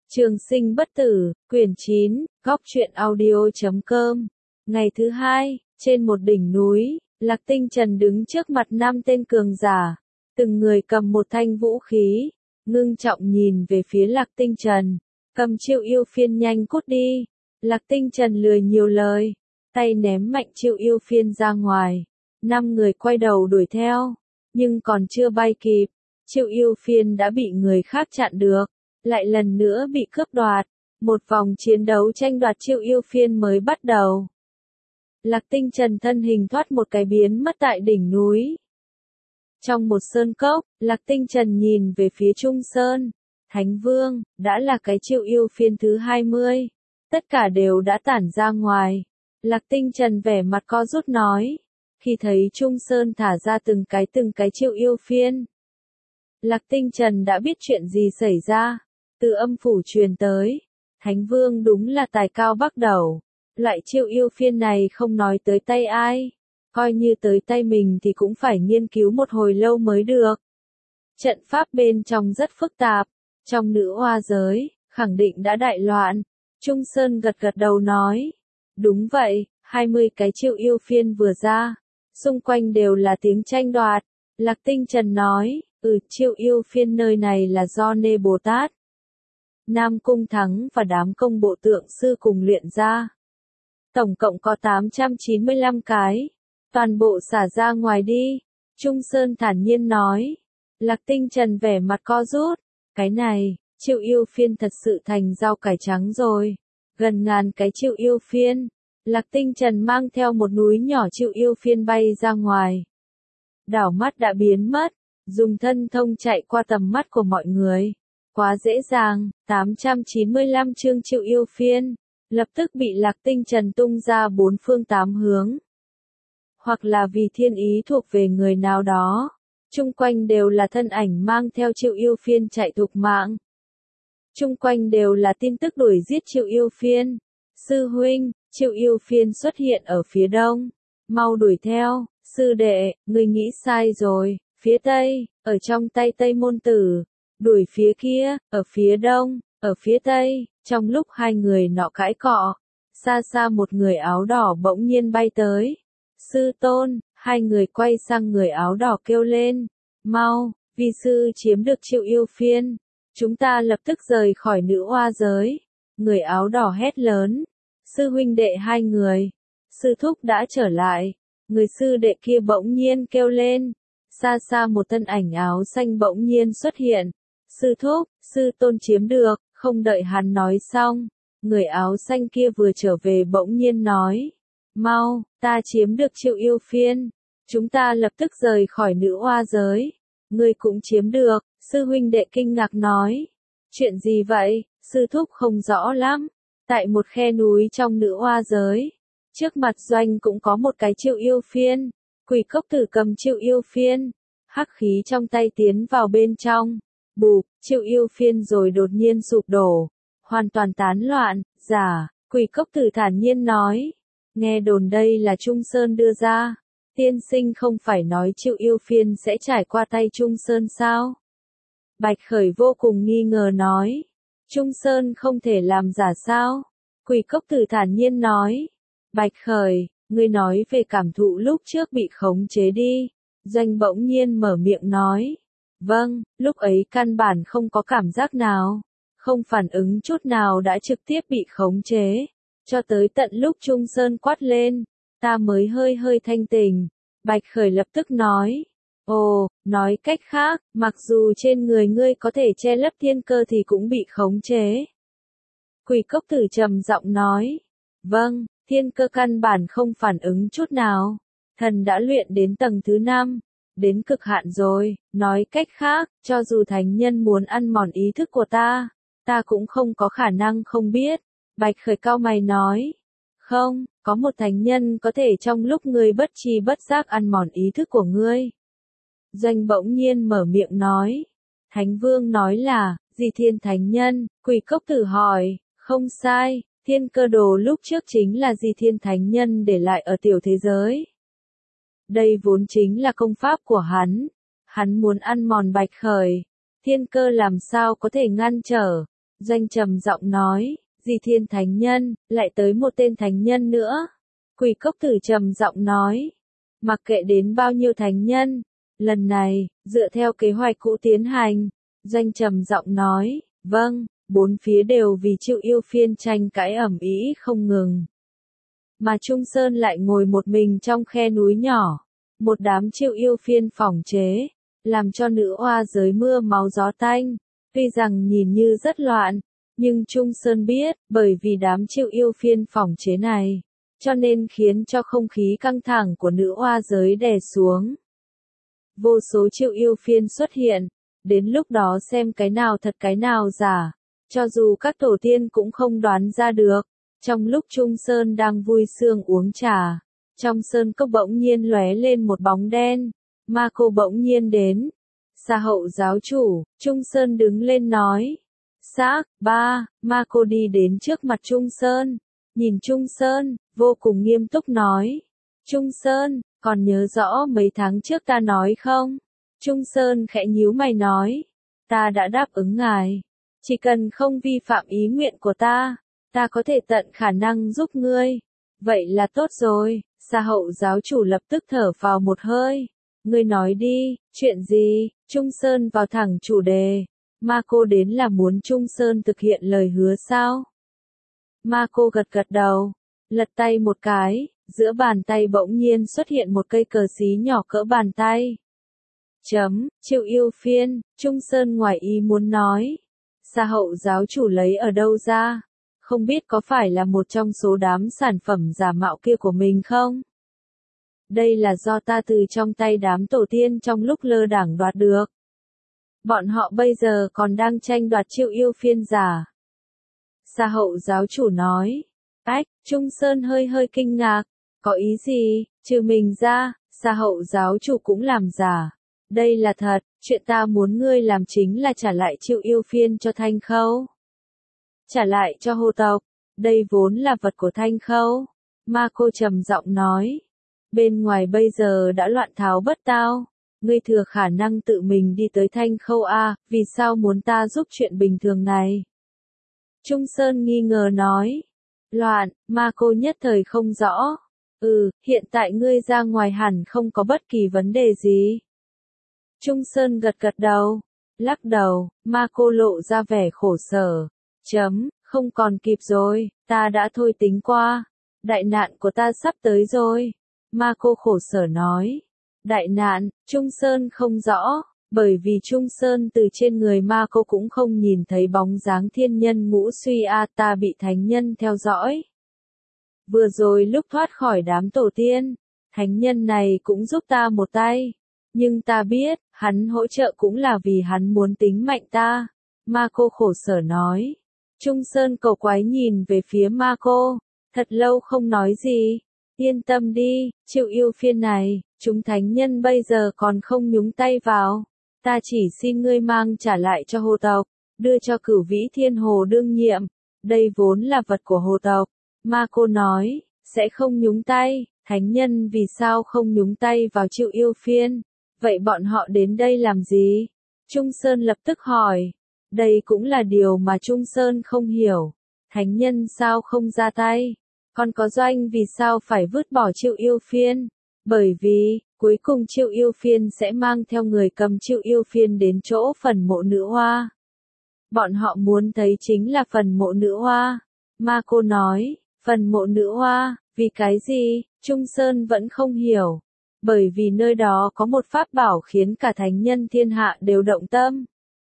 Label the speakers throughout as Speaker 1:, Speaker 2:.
Speaker 1: Trường sinh bất tử, quyển 9, góc truyện audio.com. Ngày thứ hai, trên một đỉnh núi, Lạc Tinh Trần đứng trước mặt 5 tên cường giả, từng người cầm một thanh vũ khí, ngưng trọng nhìn về phía Lạc Tinh Trần, cầm chiêu yêu phiên nhanh cút đi. Lạc Tinh Trần lười nhiều lời, tay ném mạnh chiêu yêu phiên ra ngoài, 5 người quay đầu đuổi theo, nhưng còn chưa bay kịp, chiêu yêu phiên đã bị người khác chặn được, lại lần nữa bị cướp đoạt. Một vòng chiến đấu tranh đoạt chiêu yêu phiên mới bắt đầu. Lạc Tinh Trần thân hình thoát một cái biến mất tại đỉnh núi. Trong một sơn cốc, Lạc Tinh Trần nhìn về phía Trung Sơn. Thánh Vương, đã là cái chiêu yêu phiên thứ 20. Tất cả đều đã tản ra ngoài. Lạc Tinh Trần vẻ mặt co rút nói. Khi thấy Trung Sơn thả ra từng cái chiêu yêu phiên, Lạc Tinh Trần đã biết chuyện gì xảy ra. Từ âm phủ truyền tới, Thánh Vương đúng là tài cao bắc đầu. Loại chiêu yêu phiên này không nói tới tay ai, coi như tới tay mình thì cũng phải nghiên cứu một hồi lâu mới được. Trận pháp bên trong rất phức tạp, trong nữ hoa giới, khẳng định đã đại loạn. Trung Sơn gật gật đầu nói, đúng vậy, 20 cái chiêu yêu phiên vừa ra, xung quanh đều là tiếng tranh đoạt. Lạc Tinh Trần nói, chiêu yêu phiên nơi này là do Nê Bồ Tát, Nam Cung Thắng và đám công bộ tượng sư cùng luyện ra. Tổng cộng có 895 cái. Toàn bộ xả ra ngoài đi. Trung Sơn thản nhiên nói. Lạc Tinh Trần vẻ mặt co rút. Cái này, chiêu yêu phiên thật sự thành rau cải trắng rồi. Gần ngàn cái chiêu yêu phiên. Lạc Tinh Trần mang theo một núi nhỏ chiêu yêu phiên bay ra ngoài. Đảo mắt đã biến mất. Dùng thân thông chạy qua tầm mắt của mọi người. Quá dễ dàng, 895 chương chiêu yêu phiên, lập tức bị Lạc Tinh Trần tung ra 4 phương 8 hướng. Hoặc là vì thiên ý thuộc về người nào đó, chung quanh đều là thân ảnh mang theo chiêu yêu phiên chạy thục mạng. Chung quanh đều là tin tức đuổi giết chiêu yêu phiên. Sư huynh, chiêu yêu phiên xuất hiện ở phía đông, mau đuổi theo. Sư đệ, ngươi nghĩ sai rồi, phía tây, ở trong tay Tây Môn Tử. Đuổi phía kia, ở phía đông, ở phía tây. Trong lúc hai người nọ cãi cọ, xa xa một người áo đỏ bỗng nhiên bay tới. Sư tôn, hai người quay sang người áo đỏ kêu lên. Mau, vi sư chiếm được chiêu yêu phiên. Chúng ta lập tức rời khỏi nữ hoa giới. Người áo đỏ hét lớn. Sư huynh đệ hai người. Sư thúc đã trở lại. Người sư đệ kia bỗng nhiên kêu lên. Xa xa một thân ảnh áo xanh bỗng nhiên xuất hiện. Sư thúc, sư tôn chiếm được. Không đợi hắn nói xong, người áo xanh kia vừa trở về bỗng nhiên nói. Mau, ta chiếm được chiêu yêu phiên. Chúng ta lập tức rời khỏi nữ hoa giới. Ngươi cũng chiếm được, sư huynh đệ kinh ngạc nói. Chuyện gì vậy, sư thúc không rõ lắm. Tại một khe núi trong nữ hoa giới, trước mặt Doanh cũng có một cái chiêu yêu phiên. Quỷ cốc tử cầm chiêu yêu phiên, hắc khí trong tay tiến vào bên trong. Bụp, chiêu yêu phiên rồi đột nhiên sụp đổ, hoàn toàn tán loạn. Giả, Quỷ cốc tử thản nhiên nói. Nghe đồn đây là Trung Sơn đưa ra. Tiên sinh không phải nói chiêu yêu phiên sẽ trải qua tay Trung Sơn sao? Bạch Khởi vô cùng nghi ngờ nói. Trung Sơn không thể làm giả sao? Quỷ cốc tử thản nhiên nói. Bạch Khởi, ngươi nói về cảm thụ lúc trước bị khống chế đi. Doanh bỗng nhiên mở miệng nói. Vâng, lúc ấy căn bản không có cảm giác nào, không phản ứng chút nào đã trực tiếp bị khống chế, cho tới tận lúc Trung Sơn quát lên, ta mới hơi thanh tỉnh. Bạch Khởi lập tức nói, ồ, nói cách khác, mặc dù trên người ngươi có thể che lấp thiên cơ thì cũng bị khống chế. Quỷ cốc tử trầm giọng nói, vâng, thiên cơ căn bản không phản ứng chút nào, thần đã luyện đến tầng thứ 5. Đến cực hạn rồi, nói cách khác, cho dù thánh nhân muốn ăn mòn ý thức của ta cũng không có khả năng không biết. Bạch Khởi cao mày nói, không, có một thánh nhân có thể trong lúc ngươi bất tri bất giác ăn mòn ý thức của ngươi. Doanh bỗng nhiên mở miệng nói, Thánh Vương nói là, gì thiên thánh nhân? Quỷ cốc tử hỏi, không sai, thiên cơ đồ lúc trước chính là gì thiên thánh nhân để lại ở tiểu thế giới. Đây vốn chính là công pháp của hắn. Hắn muốn ăn mòn Bạch Khởi. Thiên cơ làm sao có thể ngăn trở. Doanh trầm giọng nói, Di Thiên Thánh Nhân, lại tới một tên thánh nhân nữa. Quỷ Cốc Tử trầm giọng nói, mặc kệ đến bao nhiêu thánh nhân, lần này, dựa theo kế hoạch cũ tiến hành. Doanh trầm giọng nói, vâng, bốn phía đều vì Triệu Yêu Phiên tranh cãi ầm ĩ không ngừng. Mà Trung Sơn lại ngồi một mình trong khe núi nhỏ, một đám Triệu Yêu Phiên phỏng chế, làm cho nữ oa giới mưa máu gió tanh. Tuy rằng nhìn như rất loạn, nhưng Trung Sơn biết, bởi vì đám Triệu Yêu Phiên phỏng chế này, cho nên khiến cho không khí căng thẳng của nữ oa giới đè xuống. Vô số Triệu Yêu Phiên xuất hiện, đến lúc đó xem cái nào thật cái nào giả, cho dù các tổ tiên cũng không đoán ra được. Trong lúc Trung Sơn đang vui sướng uống trà, trong sơn cốc bỗng nhiên lóe lên một bóng đen, Ma Cô bỗng nhiên đến. Sa Hậu giáo chủ, Trung Sơn đứng lên nói. Xác, ba, Ma Cô đi đến trước mặt Trung Sơn, nhìn Trung Sơn, vô cùng nghiêm túc nói. Trung Sơn, còn nhớ rõ mấy tháng trước ta nói không? Trung Sơn khẽ nhíu mày nói. Ta đã đáp ứng ngài. Chỉ cần không vi phạm ý nguyện của ta có thể tận khả năng giúp ngươi. Vậy là tốt rồi. Sa Hậu giáo chủ lập tức thở vào một hơi. Ngươi nói đi, chuyện gì? Trung Sơn vào thẳng chủ đề. Ma Cô đến là muốn Trung Sơn thực hiện lời hứa sao? Ma Cô gật gật đầu, lật tay một cái, giữa bàn tay bỗng nhiên xuất hiện một cây cờ xí nhỏ cỡ bàn tay. Triệu Yêu Phiên, Trung Sơn ngoài ý muốn nói. Sa Hậu giáo chủ lấy ở đâu ra? Không biết có phải là một trong số đám sản phẩm giả mạo kia của mình không? Đây là do ta từ trong tay đám tổ tiên trong lúc lơ đãng đoạt được. Bọn họ bây giờ còn đang tranh đoạt Triệu Yêu Phiên giả. Sa Hậu giáo chủ nói. Ách, Trung Sơn hơi kinh ngạc. Có ý gì, trừ mình ra, Sa Hậu giáo chủ cũng làm giả. Đây là thật, chuyện ta muốn ngươi làm chính là trả lại Triệu Yêu Phiên cho Thanh Khâu. Trả lại cho Hồ tộc, đây vốn là vật của Thanh Khâu. Ma Cô trầm giọng nói. Bên ngoài bây giờ đã loạn tháo bất tao. Ngươi thừa khả năng tự mình đi tới Thanh Khâu a, vì sao muốn ta giúp chuyện bình thường này? Trung Sơn nghi ngờ nói. Loạn, Ma Cô nhất thời không rõ. Hiện tại ngươi ra ngoài hẳn không có bất kỳ vấn đề gì. Trung Sơn gật gật đầu, lắc đầu, Ma Cô lộ ra vẻ khổ sở. Không còn kịp rồi, ta đã thôi tính qua. Đại nạn của ta sắp tới rồi. Ma Cô khổ sở nói. Đại nạn, Trung Sơn không rõ, bởi vì Trung Sơn từ trên người Ma Cô cũng không nhìn thấy bóng dáng thiên nhân ngũ suy ta bị thánh nhân theo dõi. Vừa rồi lúc thoát khỏi đám tổ tiên, thánh nhân này cũng giúp ta một tay. Nhưng ta biết, hắn hỗ trợ cũng là vì hắn muốn tính mạnh ta. Ma Cô khổ sở nói. Trung Sơn cầu quái nhìn về phía Ma Cô, thật lâu không nói gì. Yên tâm đi, Triệu Yêu Phiên này, chúng thánh nhân bây giờ còn không nhúng tay vào. Ta chỉ xin ngươi mang trả lại cho Hồ tộc, đưa cho Cửu Vĩ Thiên Hồ đương nhiệm. Đây vốn là vật của Hồ tộc. Ma Cô nói, sẽ không nhúng tay. Thánh nhân vì sao không nhúng tay vào Triệu Yêu Phiên? Vậy bọn họ đến đây làm gì? Trung Sơn lập tức hỏi. Đây cũng là điều mà Trung Sơn không hiểu. Thánh nhân sao không ra tay? Còn có Doanh vì sao phải vứt bỏ Triệu Yêu Phiên? Bởi vì, cuối cùng Triệu Yêu Phiên sẽ mang theo người cầm Triệu Yêu Phiên đến chỗ phần mộ nữ hoa. Bọn họ muốn thấy chính là phần mộ nữ hoa. Ma Cô nói, phần mộ nữ hoa, vì cái gì? Trung Sơn vẫn không hiểu. Bởi vì nơi đó có một pháp bảo khiến cả thánh nhân thiên hạ đều động tâm.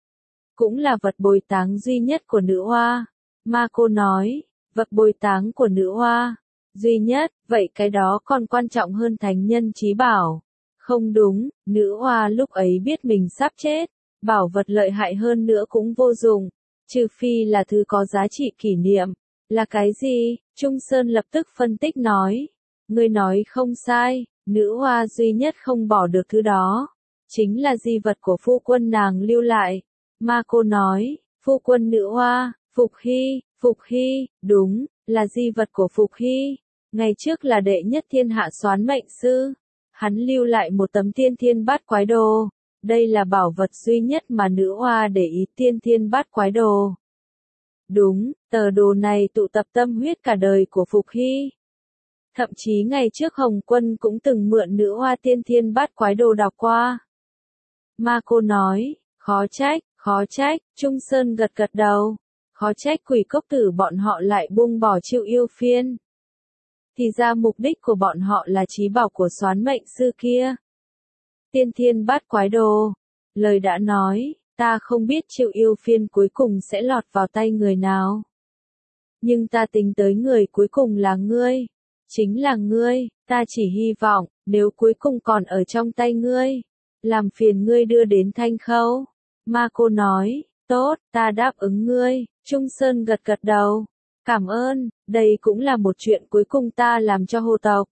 Speaker 1: Cũng là vật bồi táng duy nhất của nữ hoa. Ma Cô nói, vật bồi táng của nữ hoa. Duy nhất, vậy cái đó còn quan trọng hơn thánh nhân chí bảo. Không đúng, nữ hoa lúc ấy biết mình sắp chết. Bảo vật lợi hại hơn nữa cũng vô dụng. Trừ phi là thứ có giá trị kỷ niệm. Là cái gì? Trung Sơn lập tức phân tích nói. Ngươi nói không sai, nữ hoa duy nhất không bỏ được thứ đó. Chính là di vật của phu quân nàng lưu lại. Ma Cô nói, phu quân nữ hoa, Phục Hy, đúng, là di vật của Phục Hy. Ngày trước là đệ nhất thiên hạ soán mệnh sư. Hắn lưu lại một tấm tiên thiên bát quái đồ. Đây là bảo vật duy nhất mà nữ hoa để ý tiên thiên bát quái đồ. Đúng, tờ đồ này tụ tập tâm huyết cả đời của Phục Hy. Thậm chí ngày trước Hồng Quân cũng từng mượn nữ hoa tiên thiên bát quái đồ đọc qua. Ma Cô nói, khó trách, Trung Sơn gật gật đầu. Khó trách Quỷ Cốc Tử bọn họ lại buông bỏ Triệu Yêu Phiên. Thì ra mục đích của bọn họ là trí bảo của Soán Mệnh Sư kia. Tiên thiên bát quái đồ. Lời đã nói, ta không biết Triệu Yêu Phiên cuối cùng sẽ lọt vào tay người nào. Nhưng ta tính tới người cuối cùng là ngươi. Chính là ngươi, ta chỉ hy vọng, nếu cuối cùng còn ở trong tay ngươi, làm phiền ngươi đưa đến Thanh Khâu. Ma Cô nói, tốt, ta đáp ứng ngươi. Trung Sơn gật gật đầu. Cảm ơn, đây cũng là một chuyện cuối cùng ta làm cho Hồ tộc.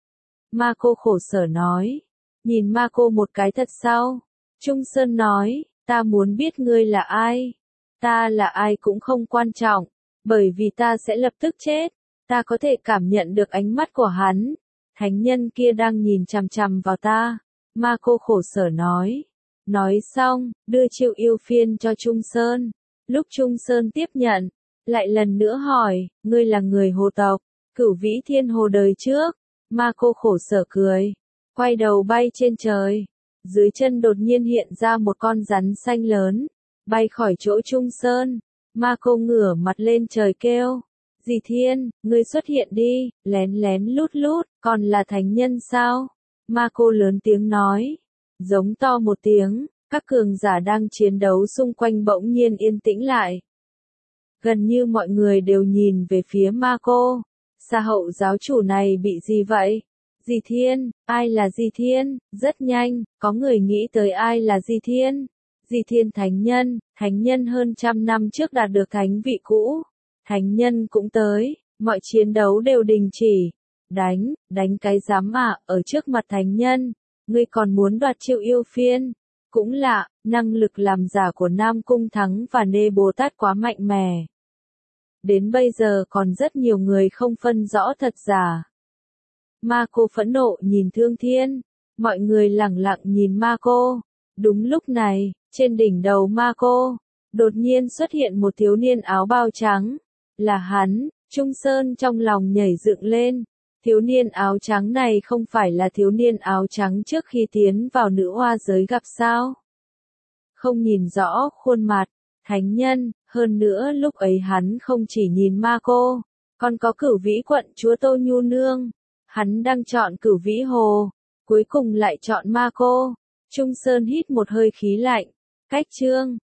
Speaker 1: Ma Cô khổ sở nói. Nhìn Ma Cô một cái thật sau. Trung Sơn nói, ta muốn biết ngươi là ai. Ta là ai cũng không quan trọng, bởi vì ta sẽ lập tức chết. Ta có thể cảm nhận được ánh mắt của hắn. Thánh nhân kia đang nhìn chằm chằm vào ta. Ma Cô khổ sở nói. Nói xong, đưa Triệu Yêu Phiên cho Trung Sơn. Lúc Trung Sơn tiếp nhận, lại lần nữa hỏi, ngươi là người Hồ tộc, Cửu Vĩ Thiên Hồ đời trước. Ma Cô khổ sở cười, quay đầu bay trên trời. Dưới chân đột nhiên hiện ra một con rắn xanh lớn, bay khỏi chỗ Trung Sơn. Ma Cô ngửa mặt lên trời kêu, Dì Thiên, ngươi xuất hiện đi, lén lén lút lút, còn là thánh nhân sao? Ma Cô lớn tiếng nói, giống to một tiếng, các cường giả đang chiến đấu xung quanh bỗng nhiên yên tĩnh lại. Gần như mọi người đều nhìn về phía Ma Cô. Sa Hậu giáo chủ này bị gì vậy? Dì Thiên, ai là Dì Thiên? Rất nhanh, có người nghĩ tới ai là Dì Thiên. Dì Thiên thánh nhân hơn 100 năm trước đạt được thánh vị cũ. Thánh nhân cũng tới, mọi chiến đấu đều đình chỉ. Đánh cái dám à, ở trước mặt thánh nhân, ngươi còn muốn đoạt Triệu Yêu Phiên. Cũng lạ, năng lực làm giả của Nam Cung Thắng và Nê Bồ Tát quá mạnh mẽ. Đến bây giờ còn rất nhiều người không phân rõ thật giả. Ma Cô phẫn nộ nhìn Thương Thiên, mọi người lẳng lặng nhìn Ma Cô. Đúng lúc này, trên đỉnh đầu Ma Cô, đột nhiên xuất hiện một thiếu niên áo bào trắng. Là hắn. Trung Sơn trong lòng nhảy dựng lên. Thiếu niên áo trắng này không phải là thiếu niên áo trắng trước khi tiến vào nữ hoa giới gặp sao? Không nhìn rõ khuôn mặt, thánh nhân, hơn nữa lúc ấy hắn không chỉ nhìn Ma Cô, còn có Cửu Vĩ quận chúa Tô Nhu Nương. Hắn đang chọn Cửu Vĩ Hồ, cuối cùng lại chọn Ma Cô. Trung Sơn hít một hơi khí lạnh. Cách chương